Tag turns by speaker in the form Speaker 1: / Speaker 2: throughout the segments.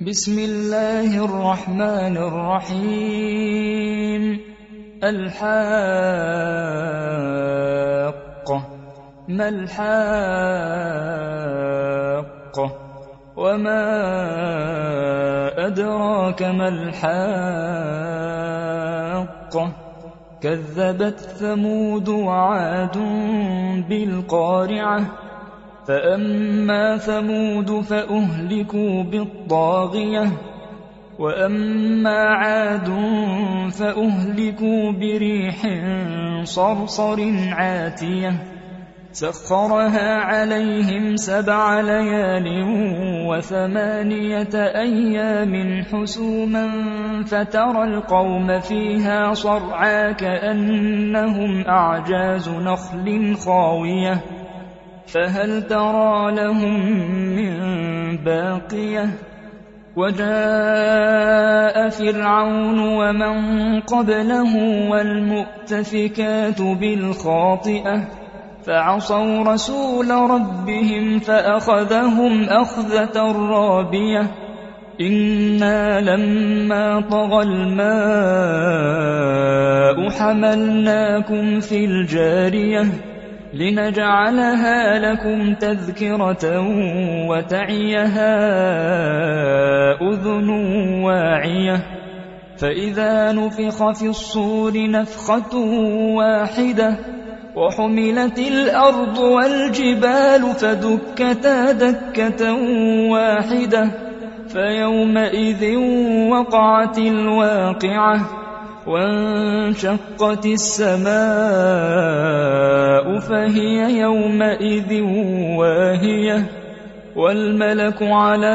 Speaker 1: بسم الله الرحمن الرحيم. الحاقة ما الحاقة وما أدراك ما الحاقة كذبت ثمود وعاد بالقارعة فأما ثمود فأهلكوا بالطاغية وأما عاد فأهلكوا بريح صرصر عاتية سخرها عليهم 7 ليال و8 أيام حسوما فترى القوم فيها صرعى كأنهم أعجاز نخل خاوية فهل ترى لهم من باقية وجاء فرعون ومن قبله والمؤتفكات بالخاطئة فعصوا رسول ربهم فأخذهم أخذة رابية إنا لما طغى الماء حملناكم في الجارية لنجعلها لكم تذكرة وتعيها أذن واعية فإذا نفخ في الصور نفخة واحدة وحملت الأرض والجبال فدكتا دكة واحدة فيومئذ وقعت الواقعة وانشقت السماء فهي يومئذ واهية والملك على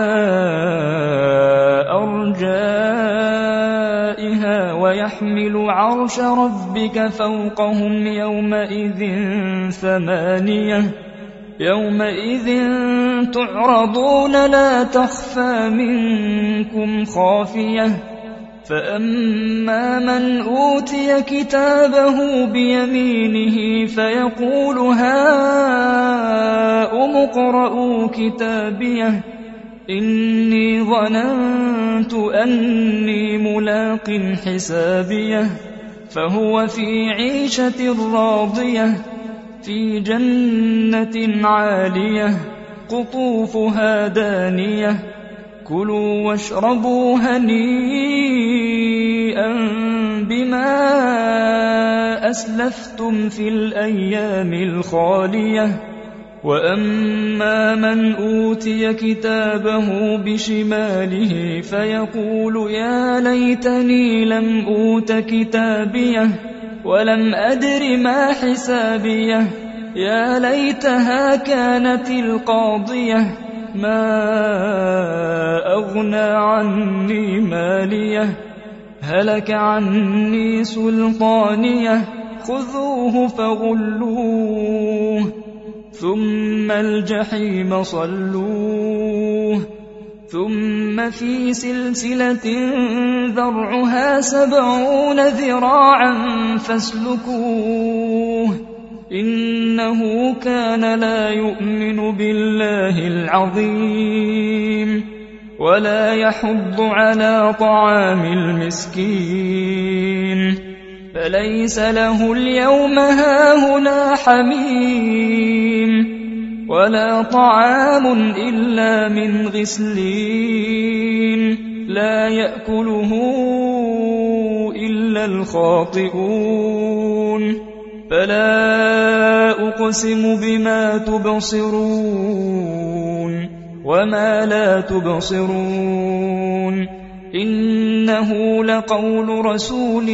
Speaker 1: أرجائها ويحمل عرش ربك فوقهم يومئذ 8 يومئذ تعرضون لا تخفى منكم خافية فأما من أوتي كتابه بيمينه فيقول هاؤم اقرءوا كتابيه إني ظننت أني ملاق حسابيه فهو في عيشة راضية في جنة عالية قطوفها دانية كلوا واشربوا هنيئا بما أسلفتم في الأيام الخالية وأما من أوتي كتابه بشماله فيقول يا ليتني لم أوت كتابيه ولم أدر ما حسابيه يا ليتها كانت القاضية ما أغنى عني ماليه هلك عني سلطانيه خذوه فغلوه ثم الجحيم صلوه ثم في سلسلة ذرعها 70 ذراعا فاسلكوه إنه كان لا يؤمن بالله العظيم ولا يحض على طعام المسكين فليس له اليوم هاهنا حميم ولا طعام إلا من غسلين لا يأكله إلا الخاطئون فلا أقسم بما تبصرون وما لا تبصرون إنه لقول رسول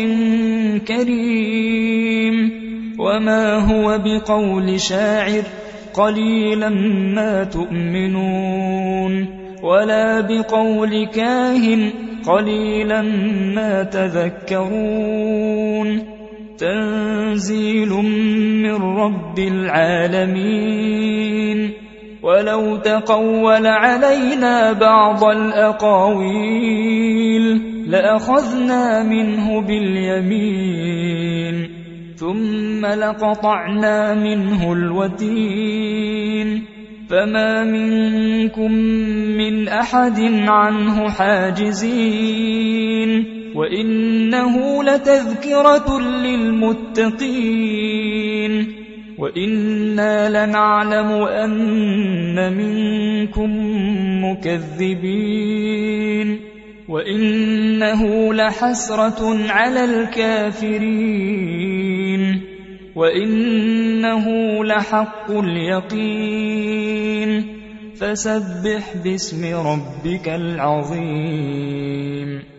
Speaker 1: كريم وما هو بقول شاعر قليلا ما تؤمنون ولا بقول كاهن قليلا ما تذكرون تنزيل من رب العالمين ولو تقول علينا بعض الأقاويل لأخذنا منه باليمين ثم لقطعنا منه الوتين فما منكم من أحد عنه حاجزين وإنه لتذكرة للمتقين وإنا لنعلم أن منكم مكذبين وإنه لحسرة على الكافرين وإنه لحق اليقين فسبح باسم ربك العظيم